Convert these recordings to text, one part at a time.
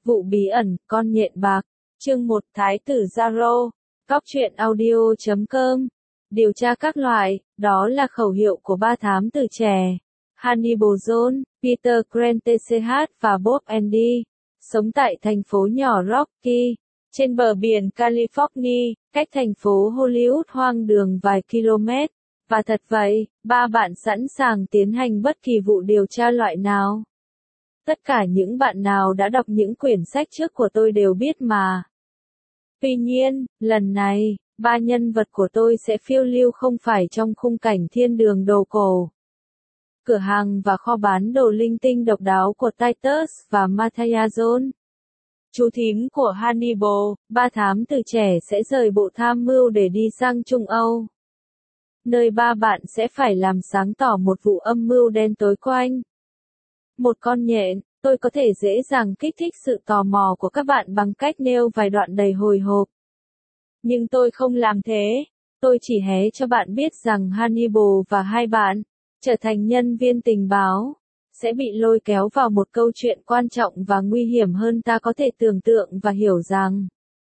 Vụ bí ẩn, con nhện bạc. Chương 1 Thái tử Zaro. Cóc truyện audio.com. Điều tra các loại, đó là khẩu hiệu của ba thám tử trẻ. Hannibal Jones, Peter Grant TCH và Bob Andy. Sống tại thành phố nhỏ Rocky, trên bờ biển California, cách thành phố Hollywood hoang đường vài km. Và thật vậy, ba bạn sẵn sàng tiến hành bất kỳ vụ điều tra loại nào. Tất cả những bạn nào đã đọc những quyển sách trước của tôi đều biết mà. Tuy nhiên, lần này, ba nhân vật của tôi sẽ phiêu lưu không phải trong khung cảnh thiên đường đồ cổ. Cửa hàng và kho bán đồ linh tinh độc đáo của Titus và Matthias Jones. Chú thím của Hannibal, ba thám tử trẻ sẽ rời bộ tham mưu để đi sang Trung Âu. Nơi ba bạn sẽ phải làm sáng tỏ một vụ âm mưu đen tối quanh một con nhện. Tôi có thể dễ dàng kích thích sự tò mò của các bạn bằng cách nêu vài đoạn đầy hồi hộp. Nhưng tôi không làm thế. Tôi chỉ hé cho bạn biết rằng Hannibal và hai bạn, trở thành nhân viên tình báo, sẽ bị lôi kéo vào một câu chuyện quan trọng và nguy hiểm hơn ta có thể tưởng tượng và hiểu rằng.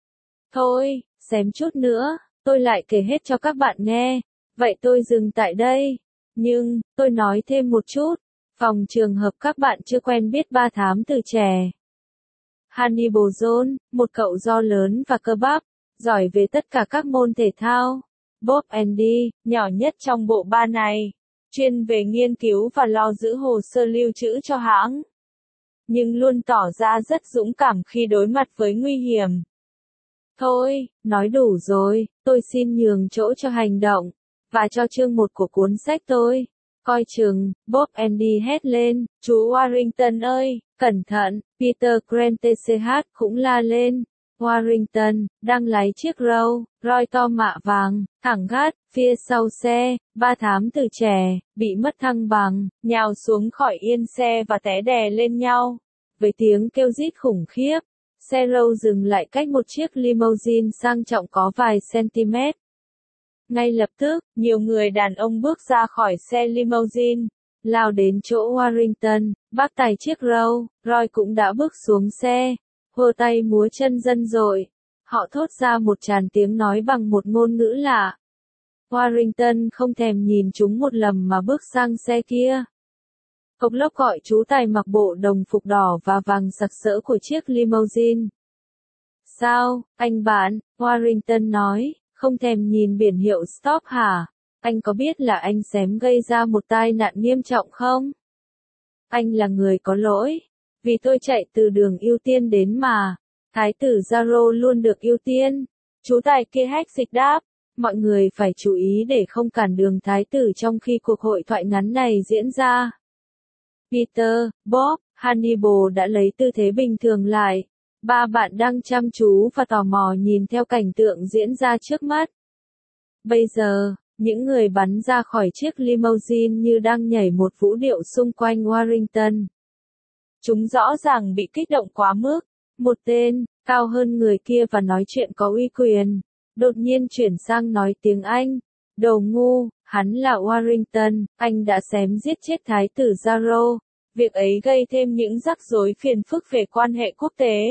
Thôi, xém chút nữa, tôi lại kể hết cho các bạn nghe. Vậy tôi dừng tại đây. Nhưng, tôi nói thêm một chút. Phòng trường hợp các bạn chưa quen biết ba thám tử trẻ. Hannibal Jones, một cậu do lớn và cơ bắp, giỏi về tất cả các môn thể thao. Bob Andy, nhỏ nhất trong bộ ba này, chuyên về nghiên cứu và lo giữ hồ sơ lưu trữ cho hãng. Nhưng luôn tỏ ra rất dũng cảm khi đối mặt với nguy hiểm. Thôi, nói đủ rồi, tôi xin nhường chỗ cho hành động, và cho chương 1 của cuốn sách tôi. Coi chừng, Bob Andy hét lên, chú Warrington ơi, cẩn thận, Peter Grant TCH cũng la lên. Warrington, đang lái chiếc Roy to mạ vàng, thẳng gắt, phía sau xe, ba thám tử trẻ, bị mất thăng bằng, nhào xuống khỏi yên xe và té đè lên nhau. Với tiếng kêu rít khủng khiếp, xe dừng lại cách một chiếc limousine sang trọng có vài cm. Ngay lập tức, nhiều người đàn ông bước ra khỏi xe limousine, lao đến chỗ Warrington, bác tài chiếc Roy cũng đã bước xuống xe, hô tay múa chân dân dội. Họ thốt ra một tràng tiếng nói bằng một ngôn ngữ lạ. Warrington không thèm nhìn chúng một lầm mà bước sang xe kia. Cộc lốc gọi chú tài mặc bộ đồng phục đỏ và vàng sặc sỡ của chiếc limousine. Sao, anh bạn, Warrington nói. Không thèm nhìn biển hiệu stop hả? Anh có biết là anh xém gây ra một tai nạn nghiêm trọng không? Anh là người có lỗi. Vì tôi chạy từ đường ưu tiên đến mà. Thái tử Zaro luôn được ưu tiên. Chú tài kia hách dịch đáp. Mọi người phải chú ý để không cản đường thái tử trong khi cuộc hội thoại ngắn này diễn ra. Peter, Bob, Hannibal đã lấy tư thế bình thường lại. Ba bạn đang chăm chú và tò mò nhìn theo cảnh tượng diễn ra trước mắt. Bây giờ, những người bắn ra khỏi chiếc limousine như đang nhảy một vũ điệu xung quanh Warrington. Chúng rõ ràng bị kích động quá mức. Một tên, cao hơn người kia và nói chuyện có uy quyền, đột nhiên chuyển sang nói tiếng Anh. Đồ ngu, hắn là Warrington, anh đã xém giết chết thái tử Zaro. Việc ấy gây thêm những rắc rối phiền phức về quan hệ quốc tế.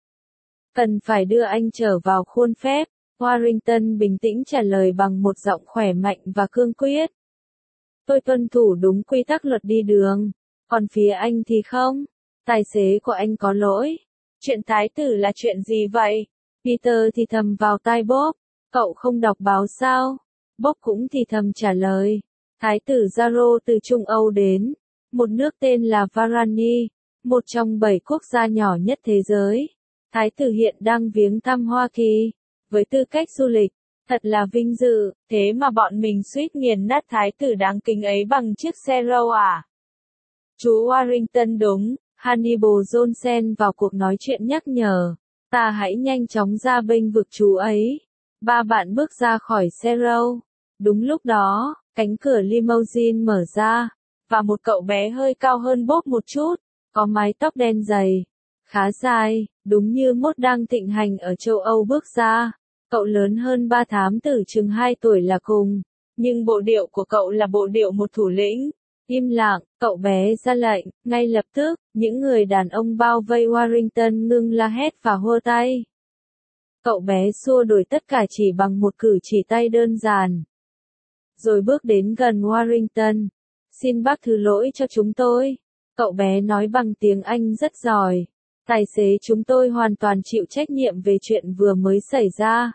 Cần phải đưa anh trở vào khuôn phép. Warrington bình tĩnh trả lời bằng một giọng khỏe mạnh và cương quyết. Tôi tuân thủ đúng quy tắc luật đi đường. Còn phía anh thì không. Tài xế của anh có lỗi. Chuyện thái tử là chuyện gì vậy? Peter thì thầm vào tai Bob. Cậu không đọc báo sao? Bob cũng thì thầm trả lời. Thái tử Zaro từ Trung Âu đến. Một nước tên là Varani. Một trong 7 quốc gia nhỏ nhất thế giới. Thái tử hiện đang viếng thăm Hoa Kỳ. Với tư cách du lịch, thật là vinh dự, thế mà bọn mình suýt nghiền nát thái tử đáng kính ấy bằng chiếc xe à? Chú Warrington đúng, Hannibal Jones xen vào cuộc nói chuyện nhắc nhở. Ta hãy nhanh chóng ra bênh vực chú ấy. Ba bạn bước ra khỏi xe Đúng lúc đó, cánh cửa limousine mở ra, và một cậu bé hơi cao hơn Bob một chút, có mái tóc đen dày, khá dài, đúng như mốt đang thịnh hành ở châu Âu bước ra. Cậu lớn hơn ba thám tử chừng 2 tuổi là cùng, nhưng bộ điệu của cậu là bộ điệu một thủ lĩnh. Im lặng, cậu bé ra lệnh, ngay lập tức, những người đàn ông bao vây Warrington ngưng la hét và hô tay. Cậu bé xua đuổi tất cả chỉ bằng một cử chỉ tay đơn giản. Rồi bước đến gần Warrington. Xin bác thứ lỗi cho chúng tôi. Cậu bé nói bằng tiếng Anh rất giỏi. Tài xế chúng tôi hoàn toàn chịu trách nhiệm về chuyện vừa mới xảy ra.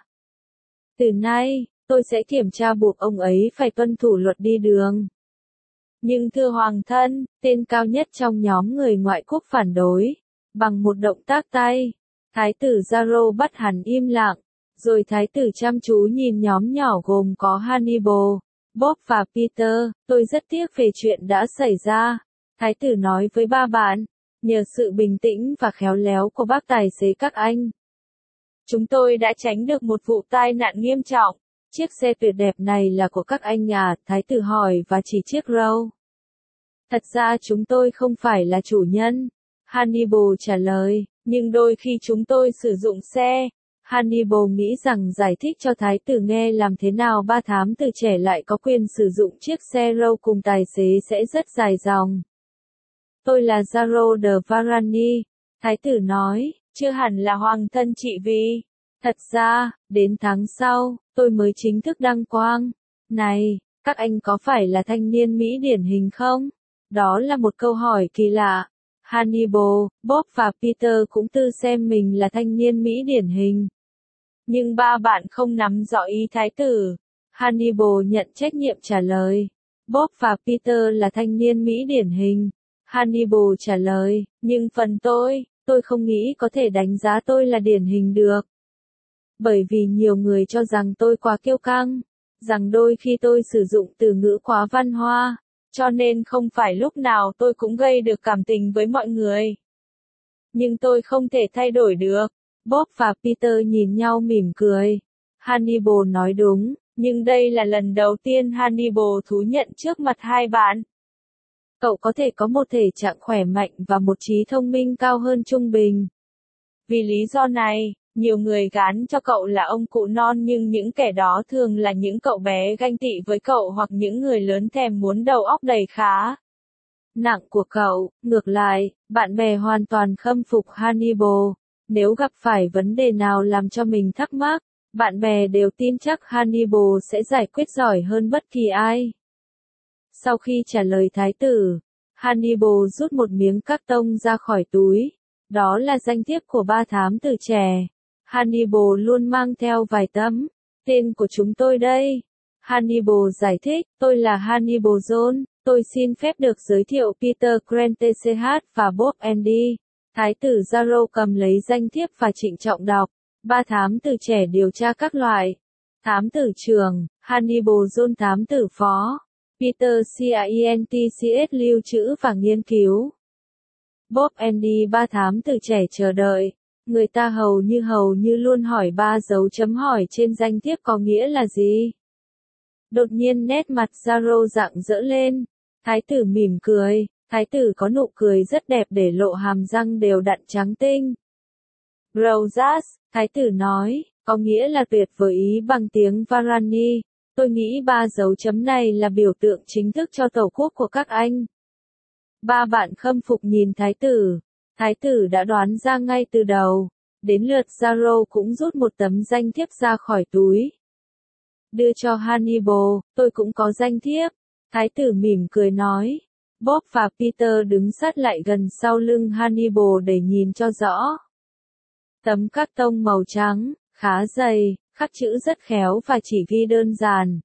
Từ nay, tôi sẽ kiểm tra buộc ông ấy phải tuân thủ luật đi đường. Nhưng thưa Hoàng thân, tên cao nhất trong nhóm người ngoại quốc phản đối. Bằng một động tác tay, Thái tử Zaro bắt hắn im lặng. Rồi thái tử chăm chú nhìn nhóm nhỏ gồm có Hannibal, Bob và Peter. Tôi rất tiếc về chuyện đã xảy ra. Thái tử nói với ba bạn. Nhờ sự bình tĩnh và khéo léo của bác tài xế các anh, chúng tôi đã tránh được một vụ tai nạn nghiêm trọng. Chiếc xe tuyệt đẹp này là của các anh à? Thái tử hỏi và chỉ chiếc Row. Thật ra chúng tôi không phải là chủ nhân. Hannibal trả lời, nhưng đôi khi chúng tôi sử dụng xe. Hannibal nghĩ rằng giải thích cho thái tử nghe làm thế nào ba thám tử trẻ lại có quyền sử dụng chiếc xe Row cùng tài xế sẽ rất dài dòng. Tôi là Zaro de Varani, thái tử nói, chưa hẳn là hoàng thân chị vì. Thật ra, đến tháng sau, tôi mới chính thức đăng quang. Này, các anh có phải là thanh niên Mỹ điển hình không? Đó là một câu hỏi kỳ lạ. Hannibal, Bob và Peter cũng tự xem mình là thanh niên Mỹ điển hình. Nhưng ba bạn không nắm rõ ý thái tử. Hannibal nhận trách nhiệm trả lời. Bob và Peter là thanh niên Mỹ điển hình. Hannibal trả lời, nhưng phần tôi không nghĩ có thể đánh giá tôi là điển hình được. Bởi vì nhiều người cho rằng tôi quá kiêu căng, rằng đôi khi tôi sử dụng từ ngữ quá văn hoa, cho nên không phải lúc nào tôi cũng gây được cảm tình với mọi người. Nhưng tôi không thể thay đổi được. Bob và Peter nhìn nhau mỉm cười. Hannibal nói đúng, nhưng đây là lần đầu tiên Hannibal thú nhận trước mặt hai bạn. Cậu có thể có một thể trạng khỏe mạnh và một trí thông minh cao hơn trung bình. Vì lý do này, nhiều người gán cho cậu là ông cụ non, nhưng những kẻ đó thường là những cậu bé ganh tị với cậu hoặc những người lớn thèm muốn đầu óc đầy khá nặng của cậu. Ngược lại, bạn bè hoàn toàn khâm phục Hannibal. Nếu gặp phải vấn đề nào làm cho mình thắc mắc, bạn bè đều tin chắc Hannibal sẽ giải quyết giỏi hơn bất kỳ ai. Sau khi trả lời thái tử, Hannibal rút một miếng cát tông ra khỏi túi. Đó là danh thiếp của ba thám tử trẻ. Hannibal luôn mang theo vài tấm. Tên của chúng tôi đây. Hannibal giải thích, tôi là Hannibal John. Tôi xin phép được giới thiệu Peter Grant TCH và Bob Andy. Thái tử Zaro cầm lấy danh thiếp và trịnh trọng đọc. Ba thám tử trẻ điều tra các loại. Thám tử trưởng, Hannibal John thám tử phó. Peter CIENTCS lưu trữ và nghiên cứu. Bob Andy ba thám tử trẻ chờ đợi. Người ta hầu như luôn hỏi ba dấu chấm hỏi trên danh thiếp có nghĩa là gì. Đột nhiên nét mặt Zaro rạng rỡ lên. Thái tử mỉm cười. Thái tử có nụ cười rất đẹp để lộ hàm răng đều đặn trắng tinh. Rosas, thái tử nói, có nghĩa là tuyệt vời ý bằng tiếng Varani. Tôi nghĩ ba dấu chấm này là biểu tượng chính thức cho tổ quốc của các anh. Ba bạn khâm phục nhìn thái tử. Thái tử đã đoán ra ngay từ đầu. Đến lượt Zaro cũng rút một tấm danh thiếp ra khỏi túi. Đưa cho Hannibal, tôi cũng có danh thiếp. Thái tử mỉm cười nói. Bob và Peter đứng sát lại gần sau lưng Hannibal để nhìn cho rõ. Tấm cát tông màu trắng, khá dày, khắc chữ rất khéo và chỉ ghi đơn giản.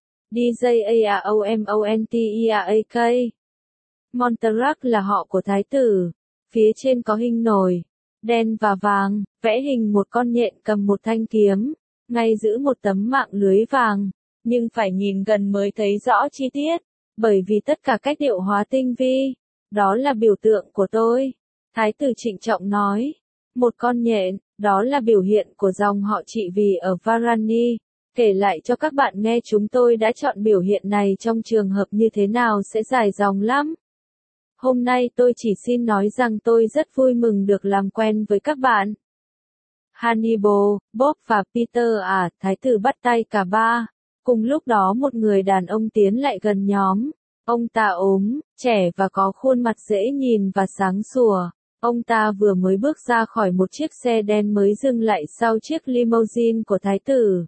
DJAROMONTERAK. Monterac là họ của thái tử. Phía trên có hình nổi, đen và vàng, vẽ hình một con nhện cầm một thanh kiếm, ngay giữ một tấm mạng lưới vàng. Nhưng phải nhìn gần mới thấy rõ chi tiết, bởi vì tất cả cách điệu hóa tinh vi. Đó là biểu tượng của tôi. Thái tử trịnh trọng nói. Một con nhện, đó là biểu hiện của dòng họ trị vì ở Varani. Kể lại cho các bạn nghe chúng tôi đã chọn biểu hiện này trong trường hợp như thế nào sẽ dài dòng lắm. Hôm nay tôi chỉ xin nói rằng tôi rất vui mừng được làm quen với các bạn. Hannibal, Bob và Peter thái tử bắt tay cả ba. Cùng lúc đó một người đàn ông tiến lại gần nhóm. Ông ta ốm, trẻ và có khuôn mặt dễ nhìn và sáng sủa. Ông ta vừa mới bước ra khỏi một chiếc xe đen mới dừng lại sau chiếc limousine của thái tử.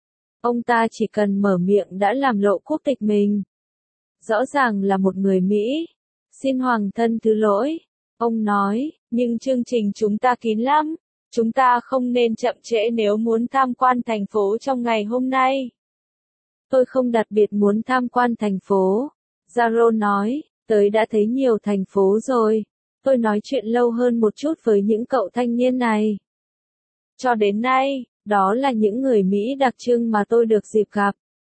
Ông ta chỉ cần mở miệng đã làm lộ quốc tịch mình. Rõ ràng là một người Mỹ. Xin hoàng thân thứ lỗi. Ông nói, nhưng chương trình chúng ta kín lắm. Chúng ta không nên chậm trễ nếu muốn tham quan thành phố trong ngày hôm nay. Tôi không đặc biệt muốn tham quan thành phố. Zaro nói, tới đã thấy nhiều thành phố rồi. Tôi nói chuyện lâu hơn một chút với những cậu thanh niên này. Cho đến nay, đó là những người Mỹ đặc trưng mà tôi được dịp gặp.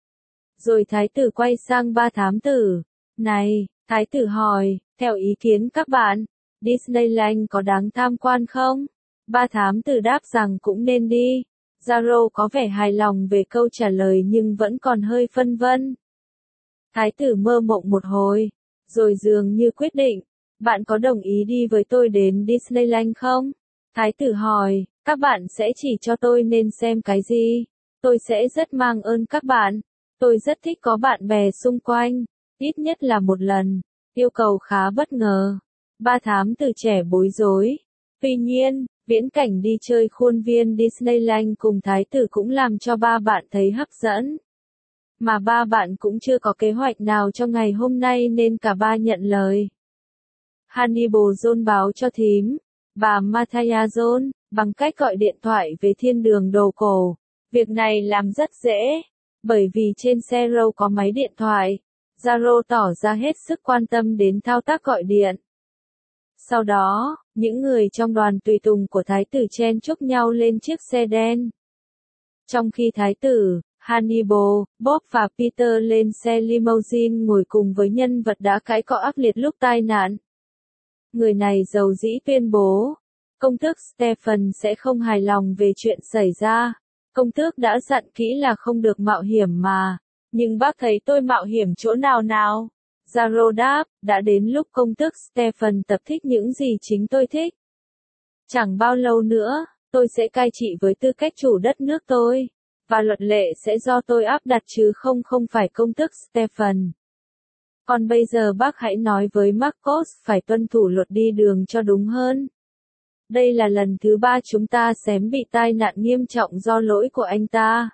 Rồi thái tử quay sang ba thám tử. Này, thái tử hỏi, theo ý kiến các bạn, Disneyland có đáng tham quan không? Ba thám tử đáp rằng cũng nên đi. Zaro có vẻ hài lòng về câu trả lời nhưng vẫn còn hơi phân vân. Thái tử mơ mộng một hồi, rồi dường như quyết định, bạn có đồng ý đi với tôi đến Disneyland không? Thái tử hỏi, các bạn sẽ chỉ cho tôi nên xem cái gì? Tôi sẽ rất mang ơn các bạn. Tôi rất thích có bạn bè xung quanh, ít nhất là một lần. Yêu cầu khá bất ngờ. Ba thám tử trẻ bối rối. Tuy nhiên, viễn cảnh đi chơi khuôn viên Disneyland cùng thái tử cũng làm cho ba bạn thấy hấp dẫn. Mà ba bạn cũng chưa có kế hoạch nào cho ngày hôm nay nên cả ba nhận lời. Hannibal John báo cho thím, bà Mathaya John, bằng cách gọi điện thoại về thiên đường đồ cổ. Việc này làm rất dễ, bởi vì trên xe Rose có máy điện thoại. Zaro tỏ ra hết sức quan tâm đến thao tác gọi điện. Sau đó, những người trong đoàn tùy tùng của thái tử chen chúc nhau lên chiếc xe đen. Trong khi thái tử, Hannibal, Bob và Peter lên xe limousine ngồi cùng với nhân vật đã cãi cọ ác liệt lúc tai nạn. Người này dầu dĩ tuyên bố, công tước Stephen sẽ không hài lòng về chuyện xảy ra. Công tước đã dặn kỹ là không được mạo hiểm mà. Nhưng bác thấy tôi mạo hiểm chỗ nào nào? Zaro đáp, đã đến lúc công tước Stephen tập thích những gì chính tôi thích. Chẳng bao lâu nữa, tôi sẽ cai trị với tư cách chủ đất nước tôi. Và luật lệ sẽ do tôi áp đặt chứ không phải công tước Stephen. Còn bây giờ bác hãy nói với Marcos phải tuân thủ luật đi đường cho đúng hơn. Đây là lần thứ 3 chúng ta xém bị tai nạn nghiêm trọng do lỗi của anh ta.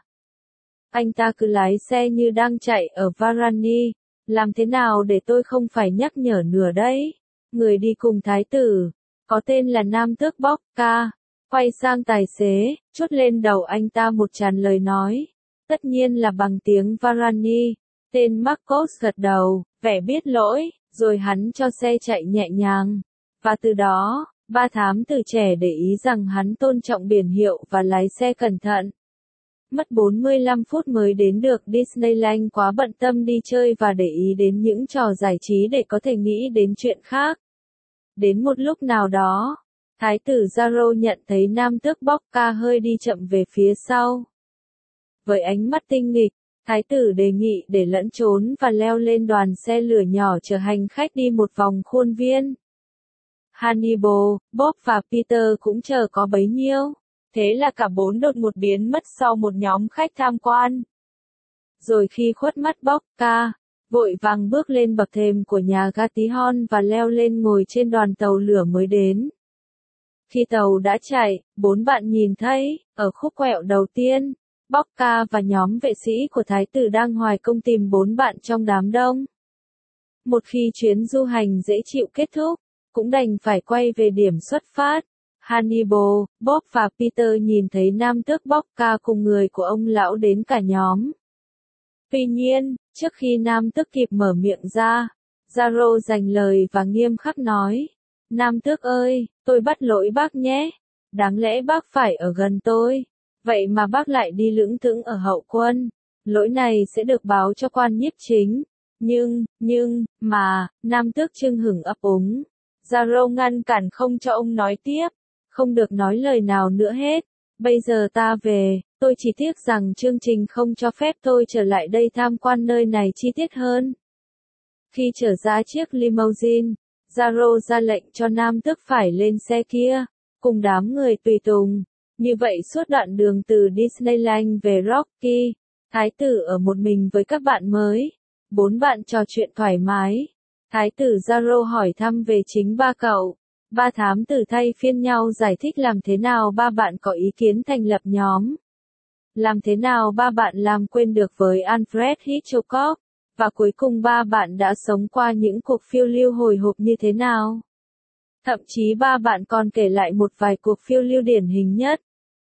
Anh ta cứ lái xe như đang chạy ở Varani. Làm thế nào để tôi không phải nhắc nhở nửa đấy? Người đi cùng thái tử, có tên là Nam Tước Bocca, quay sang tài xế, chốt lên đầu anh ta một tràng lời nói. Tất nhiên là bằng tiếng Varani. Tên Marcos gật đầu, vẻ biết lỗi, rồi hắn cho xe chạy nhẹ nhàng. Và từ đó, ba thám tử trẻ để ý rằng hắn tôn trọng biển hiệu và lái xe cẩn thận. Mất 45 phút mới đến được Disneyland, quá bận tâm đi chơi và để ý đến những trò giải trí để có thể nghĩ đến chuyện khác. Đến một lúc nào đó, thái tử Zaro nhận thấy Nam Tước Bocca hơi đi chậm về phía sau. Với ánh mắt tinh nghịch, thái tử đề nghị để lẫn trốn và leo lên đoàn xe lửa nhỏ chở hành khách đi một vòng khuôn viên. Hannibal, Bob và Peter cũng chờ có bấy nhiêu. Thế là cả bốn đột ngột biến mất sau một nhóm khách tham quan. Rồi khi khuất mắt Bocca, vội vàng bước lên bậc thềm của nhà ga tí hon và leo lên ngồi trên đoàn tàu lửa mới đến. Khi tàu đã chạy, bốn bạn nhìn thấy, ở khúc quẹo đầu tiên, Bocca và nhóm vệ sĩ của thái tử đang hoài công tìm bốn bạn trong đám đông. Một khi chuyến du hành dễ chịu kết thúc, cũng đành phải quay về điểm xuất phát. Hannibal, Bob và Peter nhìn thấy Nam Tước Bocca cùng người của ông lão đến cả nhóm. Tuy nhiên, trước khi Nam Tước kịp mở miệng ra, Zaro giành lời và nghiêm khắc nói, Nam Tước ơi, tôi bắt lỗi bác nhé. Đáng lẽ bác phải ở gần tôi. Vậy mà bác lại đi lững thững ở hậu quân. Lỗi này sẽ được báo cho quan nhiếp chính. Nhưng, Nam Tước chưng hửng ấp úng. Zaro ngăn cản không cho ông nói tiếp. Không được nói lời nào nữa hết. Bây giờ ta về, tôi chỉ tiếc rằng chương trình không cho phép tôi trở lại đây tham quan nơi này chi tiết hơn. Khi trở ra chiếc limousine, Zaro ra lệnh cho Nam Tước phải lên xe kia, cùng đám người tùy tùng. Như vậy suốt đoạn đường từ Disneyland về Rocky, thái tử ở một mình với các bạn mới. Bốn bạn trò chuyện thoải mái. Thái tử Zaro hỏi thăm về chính ba cậu. Ba thám tử thay phiên nhau giải thích làm thế nào ba bạn có ý kiến thành lập nhóm. Làm thế nào ba bạn làm quên được với Alfred Hitchcock. Và cuối cùng ba bạn đã sống qua những cuộc phiêu lưu hồi hộp như thế nào. Thậm chí ba bạn còn kể lại một vài cuộc phiêu lưu điển hình nhất.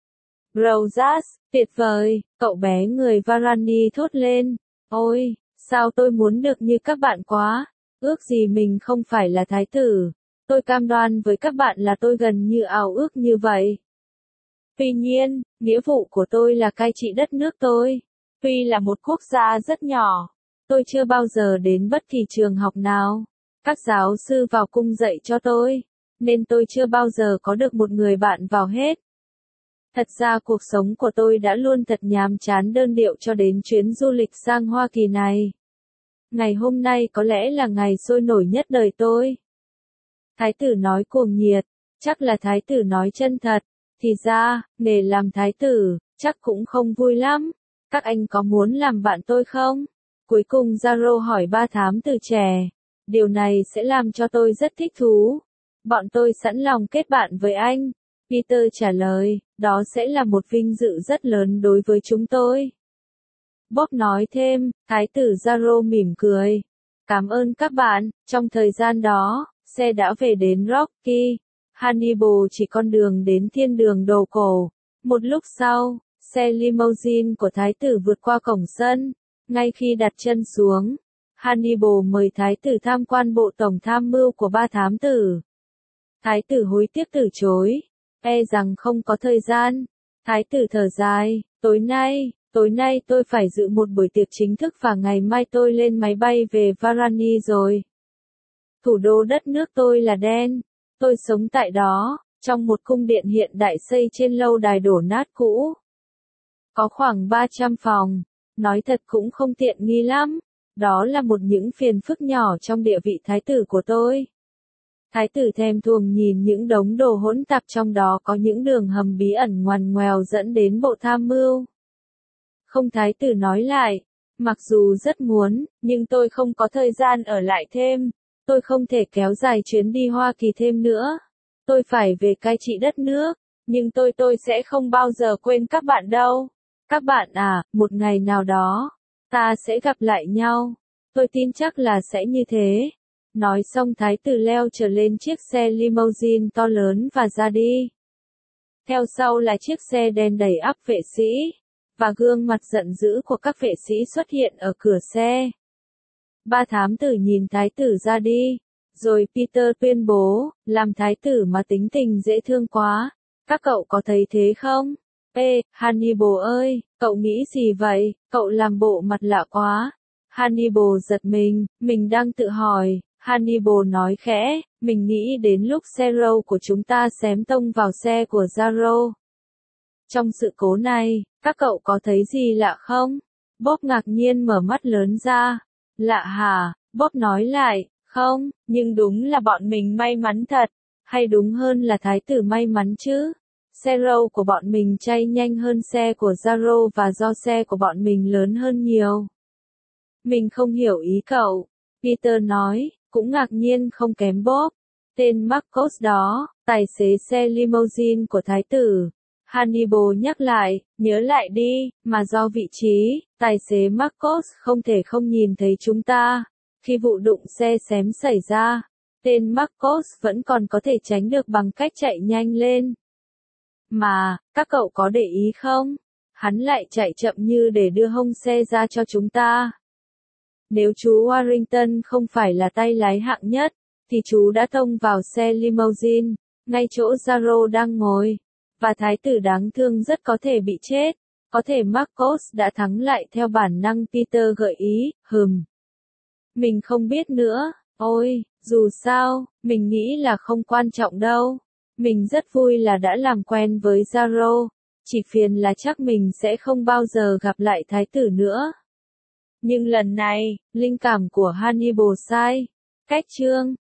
Rosas, tuyệt vời, cậu bé người Varani thốt lên. Ôi, sao tôi muốn được như các bạn quá. Ước gì mình không phải là thái tử. Tôi cam đoan với các bạn là tôi gần như ao ước như vậy. Tuy nhiên, nghĩa vụ của tôi là cai trị đất nước tôi. Tuy là một quốc gia rất nhỏ, tôi chưa bao giờ đến bất kỳ trường học nào. Các giáo sư vào cung dạy cho tôi, nên tôi chưa bao giờ có được một người bạn vào hết. Thật ra cuộc sống của tôi đã luôn thật nhàm chán đơn điệu cho đến chuyến du lịch sang Hoa Kỳ này. Ngày hôm nay có lẽ là ngày sôi nổi nhất đời tôi. Thái tử nói cuồng nhiệt, chắc là thái tử nói chân thật. Thì ra, nghề làm thái tử, chắc cũng không vui lắm. Các anh có muốn làm bạn tôi không? Cuối cùng Zaro hỏi ba thám tử trẻ. Điều này sẽ làm cho tôi rất thích thú. Bọn tôi sẵn lòng kết bạn với anh. Peter trả lời, đó sẽ là một vinh dự rất lớn đối với chúng tôi. Bob nói thêm, thái tử Zaro mỉm cười. Cảm ơn các bạn, trong thời gian đó, xe đã về đến Rocky. Hannibal chỉ con đường đến thiên đường đồ cổ. Một lúc sau, xe limousine của thái tử vượt qua cổng sân. Ngay khi đặt chân xuống, Hannibal mời thái tử tham quan bộ tổng tham mưu của ba thám tử. Thái tử hối tiếc từ chối, e rằng không có thời gian. Thái tử thở dài, tối nay tôi phải dự một buổi tiệc chính thức và ngày mai tôi lên máy bay về Varani rồi. Thủ đô đất nước tôi là đen. Tôi sống tại đó, trong một cung điện hiện đại xây trên lâu đài đổ nát cũ. Có khoảng 300 phòng, nói thật cũng không tiện nghi lắm. Đó là một những phiền phức nhỏ trong địa vị thái tử của tôi. Thái tử thèm thuồng nhìn những đống đồ hỗn tạp trong đó có những đường hầm bí ẩn ngoằn ngoèo dẫn đến bộ tham mưu. Không, thái tử nói lại, mặc dù rất muốn, nhưng tôi không có thời gian ở lại thêm. Tôi không thể kéo dài chuyến đi Hoa Kỳ thêm nữa. Tôi phải về cai trị đất nước, nhưng tôi sẽ không bao giờ quên các bạn đâu. Các bạn à, một ngày nào đó, ta sẽ gặp lại nhau. Tôi tin chắc là sẽ như thế. Nói xong thái tử leo trở lên chiếc xe limousine to lớn và ra đi. Theo sau là chiếc xe đen đầy ắp vệ sĩ, và gương mặt giận dữ của các vệ sĩ xuất hiện ở cửa xe. Ba thám tử nhìn thái tử ra đi. Rồi Peter tuyên bố, làm thái tử mà tính tình dễ thương quá. Các cậu có thấy thế không? Ê, Hannibal ơi, cậu nghĩ gì vậy? Cậu làm bộ mặt lạ quá. Hannibal giật mình đang tự hỏi. Hannibal nói khẽ, mình nghĩ đến lúc xe râu của chúng ta xém tông vào xe của Zaro. Trong sự cố này, các cậu có thấy gì lạ không? Bob ngạc nhiên mở mắt lớn ra. Lạ hả? Bob nói lại, không, nhưng đúng là bọn mình may mắn thật. Hay đúng hơn là thái tử may mắn chứ. Xe râu của bọn mình chạy nhanh hơn xe của Zaro và do xe của bọn mình lớn hơn nhiều. Mình không hiểu ý cậu. Peter nói, cũng ngạc nhiên không kém Bob. Tên Marcos đó, tài xế xe limousine của thái tử. Hannibal nhắc lại, nhớ lại đi, mà do vị trí, tài xế Marcos không thể không nhìn thấy chúng ta. Khi vụ đụng xe xém xảy ra, tên Marcos vẫn còn có thể tránh được bằng cách chạy nhanh lên. Mà, các cậu có để ý không? Hắn lại chạy chậm như để đưa hông xe ra cho chúng ta. Nếu chú Warrington không phải là tay lái hạng nhất, thì chú đã tông vào xe limousine, ngay chỗ Zaro đang ngồi. Và thái tử đáng thương rất có thể bị chết. Có thể Marcos đã thắng lại theo bản năng, Peter gợi ý, Mình không biết nữa, ôi, dù sao, mình nghĩ là không quan trọng đâu. Mình rất vui là đã làm quen với Zaro, chỉ phiền là chắc mình sẽ không bao giờ gặp lại thái tử nữa. Nhưng lần này, linh cảm của Hannibal sai. Cách chương